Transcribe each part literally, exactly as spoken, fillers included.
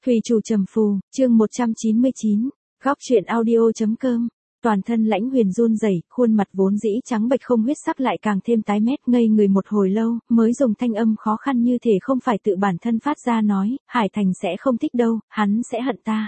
Thủy chủ trầm phù, chương một trăm chín mươi chín, góc truyện audio.com. Toàn thân Lãnh Huyền run rẩy, khuôn mặt vốn dĩ trắng bệch không huyết sắc lại càng thêm tái mét, ngây người một hồi lâu, mới dùng thanh âm khó khăn như thể không phải tự bản thân phát ra nói, Hải Thành sẽ không thích đâu, hắn sẽ hận ta.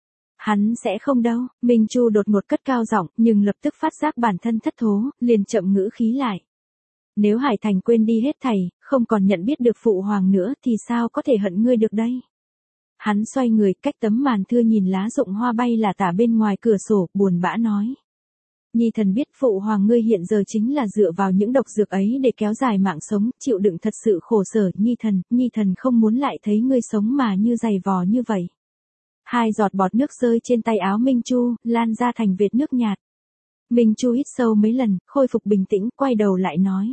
Hắn sẽ không đâu, Minh Chu đột ngột cất cao giọng, nhưng lập tức phát giác bản thân thất thố, liền chậm ngữ khí lại. Nếu Hải Thành quên đi hết thảy, không còn nhận biết được phụ hoàng nữa thì sao có thể hận ngươi được đây? Hắn xoay người cách tấm màn thưa nhìn lá rụng hoa bay là tả bên ngoài cửa sổ, buồn bã nói. Nhi thần biết phụ hoàng ngươi hiện giờ chính là dựa vào những độc dược ấy để kéo dài mạng sống, chịu đựng thật sự khổ sở, Nhi thần, Nhi thần không muốn lại thấy ngươi sống mà như giày vò như vậy. Hai giọt bọt nước rơi trên tay áo Minh Chu, lan ra thành vệt nước nhạt. Minh Chu hít sâu mấy lần, khôi phục bình tĩnh, quay đầu lại nói.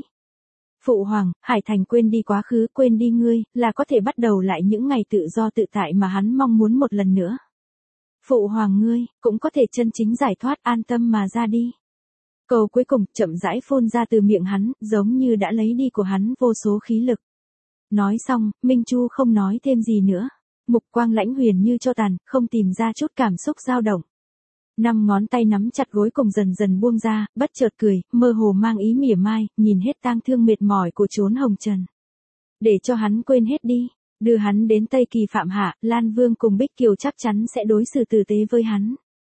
Phụ hoàng, Hải Thành quên đi quá khứ, quên đi ngươi, là có thể bắt đầu lại những ngày tự do tự tại mà hắn mong muốn một lần nữa. Phụ hoàng ngươi, cũng có thể chân chính giải thoát, an tâm mà ra đi. Câu cuối cùng, chậm rãi phun ra từ miệng hắn, giống như đã lấy đi của hắn vô số khí lực. Nói xong, Minh Chu không nói thêm gì nữa. Mục quang Lãnh Huyền như cho tàn, không tìm ra chút cảm xúc dao động. Năm ngón tay nắm chặt gối cùng dần dần buông ra, bất chợt cười, mơ hồ mang ý mỉa mai, nhìn hết tang thương mệt mỏi của chốn hồng trần. Để cho hắn quên hết đi, đưa hắn đến Tây Kỳ Phạm Hạ, Lan Vương cùng Bích Kiều chắc chắn sẽ đối xử tử tế với hắn.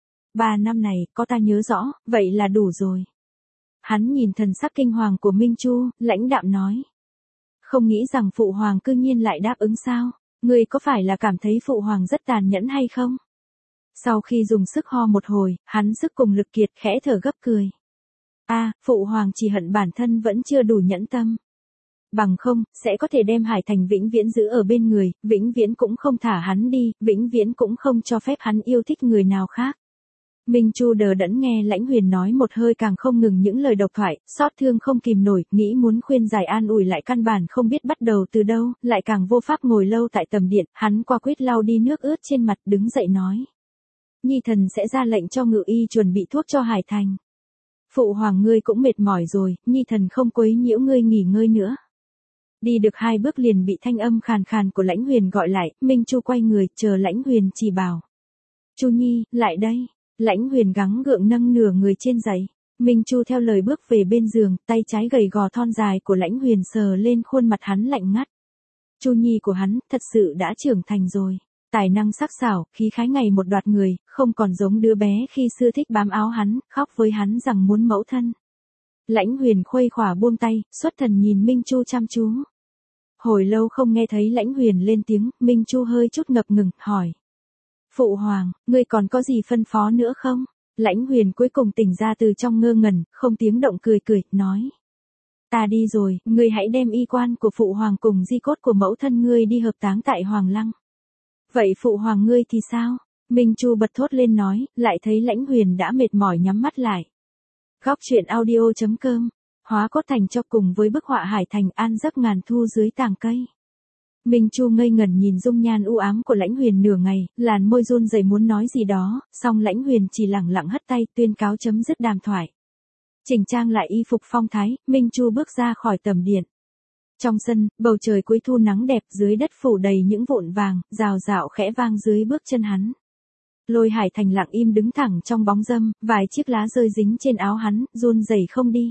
Ba năm này, có ta nhớ rõ, vậy là đủ rồi. Hắn nhìn thần sắc kinh hoàng của Minh Chu, lãnh đạm nói. Không nghĩ rằng phụ hoàng cư nhiên lại đáp ứng sao, ngươi có phải là cảm thấy phụ hoàng rất tàn nhẫn hay không? Sau khi dùng sức ho một hồi, hắn sức cùng lực kiệt khẽ thở gấp cười. A, à, phụ hoàng chỉ hận bản thân vẫn chưa đủ nhẫn tâm. Bằng không, sẽ có thể đem Hải Thành vĩnh viễn giữ ở bên người, vĩnh viễn cũng không thả hắn đi, vĩnh viễn cũng không cho phép hắn yêu thích người nào khác. Minh Chu đờ đẫn nghe Lãnh Huyền nói một hơi càng không ngừng những lời độc thoại, xót thương không kìm nổi, nghĩ muốn khuyên giải an ủi lại căn bản không biết bắt đầu từ đâu, lại càng vô pháp ngồi lâu tại tầm điện, hắn qua quyết lau đi nước ướt trên mặt, đứng dậy nói. Nhi thần sẽ ra lệnh cho ngự y chuẩn bị thuốc cho Hải Thành. Phụ hoàng ngươi cũng mệt mỏi rồi, Nhi thần không quấy nhiễu ngươi nghỉ ngơi nữa. Đi được hai bước liền bị thanh âm khàn khàn của Lãnh Huyền gọi lại, Minh Chu quay người, chờ Lãnh Huyền chỉ bảo. Chu Nhi, lại đây. Lãnh Huyền gắng gượng nâng nửa người trên giày. Minh Chu theo lời bước về bên giường, tay trái gầy gò thon dài của Lãnh Huyền sờ lên khuôn mặt hắn lạnh ngắt. Chu Nhi của hắn, thật sự đã trưởng thành rồi. Tài năng sắc sảo, khí khái ngày một đoạt người, không còn giống đứa bé khi xưa thích bám áo hắn, khóc với hắn rằng muốn mẫu thân. Lãnh Huyền khuây khỏa buông tay, xuất thần nhìn Minh Chu chăm chú. Hồi lâu không nghe thấy Lãnh Huyền lên tiếng, Minh Chu hơi chút ngập ngừng, hỏi. Phụ hoàng, ngươi còn có gì phân phó nữa không? Lãnh Huyền cuối cùng tỉnh ra từ trong ngơ ngẩn, không tiếng động cười cười, nói. Ta đi rồi, ngươi hãy đem y quan của phụ hoàng cùng di cốt của mẫu thân ngươi đi hợp táng tại Hoàng Lăng. Vậy phụ hoàng ngươi thì sao? Minh Chu bật thốt lên nói, lại thấy Lãnh Huyền đã mệt mỏi nhắm mắt lại. Góc truyện audio.com, hóa cốt thành cho cùng với bức họa Hải Thành an giấc ngàn thu dưới tàng cây. Minh Chu ngây ngẩn nhìn dung nhan u ám của Lãnh Huyền nửa ngày, làn môi run rẩy muốn nói gì đó, song Lãnh Huyền chỉ lẳng lặng hất tay tuyên cáo chấm dứt đàm thoại. Chỉnh trang lại y phục phong thái, Minh Chu bước ra khỏi tầm điện. Trong sân, bầu trời cuối thu nắng đẹp, dưới đất phủ đầy những vụn vàng, rào rạo khẽ vang dưới bước chân hắn. Lôi Hải Thành lặng im đứng thẳng trong bóng râm, vài chiếc lá rơi dính trên áo hắn, run rẩy không đi.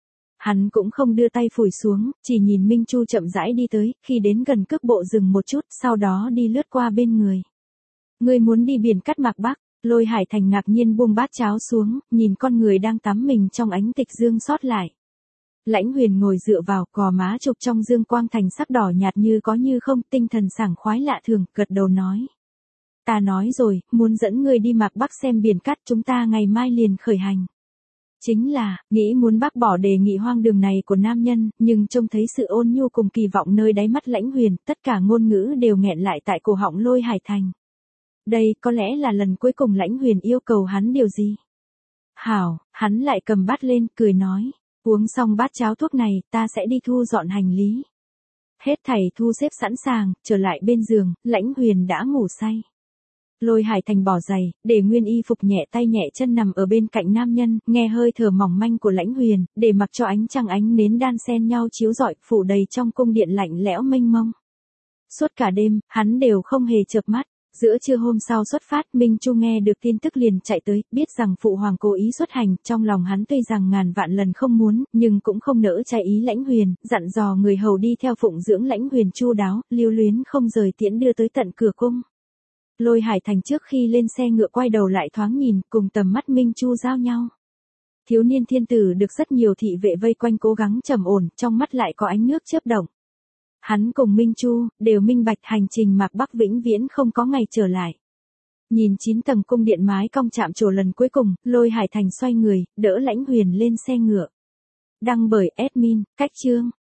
Hắn cũng không đưa tay phủi xuống, chỉ nhìn Minh Chu chậm rãi đi tới, khi đến gần cước bộ dừng một chút, sau đó đi lướt qua bên người. Ngươi muốn đi biển cắt Mạc Bắc? Lôi Hải Thành ngạc nhiên buông bát cháo xuống, nhìn con người đang tắm mình trong ánh tịch dương sót lại. Lãnh Huyền ngồi dựa vào, gò má chụp trong dương quang thành sắc đỏ nhạt như có như không, tinh thần sảng khoái lạ thường, gật đầu nói. Ta nói rồi, muốn dẫn ngươi đi Mạc Bắc xem biển cắt, chúng ta ngày mai liền khởi hành. Chính là, nghĩ muốn bác bỏ đề nghị hoang đường này của nam nhân, nhưng trông thấy sự ôn nhu cùng kỳ vọng nơi đáy mắt Lãnh Huyền, tất cả ngôn ngữ đều nghẹn lại tại cổ họng Lôi Hải Thành. Đây có lẽ là lần cuối cùng Lãnh Huyền yêu cầu hắn điều gì? Hảo, hắn lại cầm bát lên, cười nói. Uống xong bát cháo thuốc này, ta sẽ đi thu dọn hành lý. Hết thảy thu xếp sẵn sàng, trở lại bên giường, Lãnh Huyền đã ngủ say. Lôi Hải Thành bỏ giày, để nguyên y phục nhẹ tay nhẹ chân nằm ở bên cạnh nam nhân, nghe hơi thở mỏng manh của Lãnh Huyền, để mặc cho ánh trăng ánh nến đan xen nhau chiếu rọi, phủ đầy trong cung điện lạnh lẽo mênh mông. Suốt cả đêm, hắn đều không hề chợp mắt, Giữa trưa hôm sau xuất phát, Minh Chu nghe được tin tức liền chạy tới, biết rằng phụ hoàng cố ý xuất hành, trong lòng hắn tuy rằng ngàn vạn lần không muốn, nhưng cũng không nỡ trái ý Lãnh Huyền, dặn dò người hầu đi theo phụng dưỡng Lãnh Huyền chu đáo, lưu luyến không rời tiễn đưa tới tận cửa cung. Lôi Hải Thành trước khi lên xe ngựa quay đầu lại thoáng nhìn, cùng tầm mắt Minh Chu giao nhau. Thiếu niên thiên tử được rất nhiều thị vệ vây quanh cố gắng trầm ổn, trong mắt lại có ánh nước chớp động. Hắn cùng Minh Chu, đều minh bạch hành trình Mạc Bắc vĩnh viễn không có ngày trở lại. Nhìn chín tầng cung điện mái cong chạm trổ lần cuối cùng, Lôi Hải Thành xoay người, đỡ Lãnh Huyền lên xe ngựa. Đăng bởi admin, cách chương.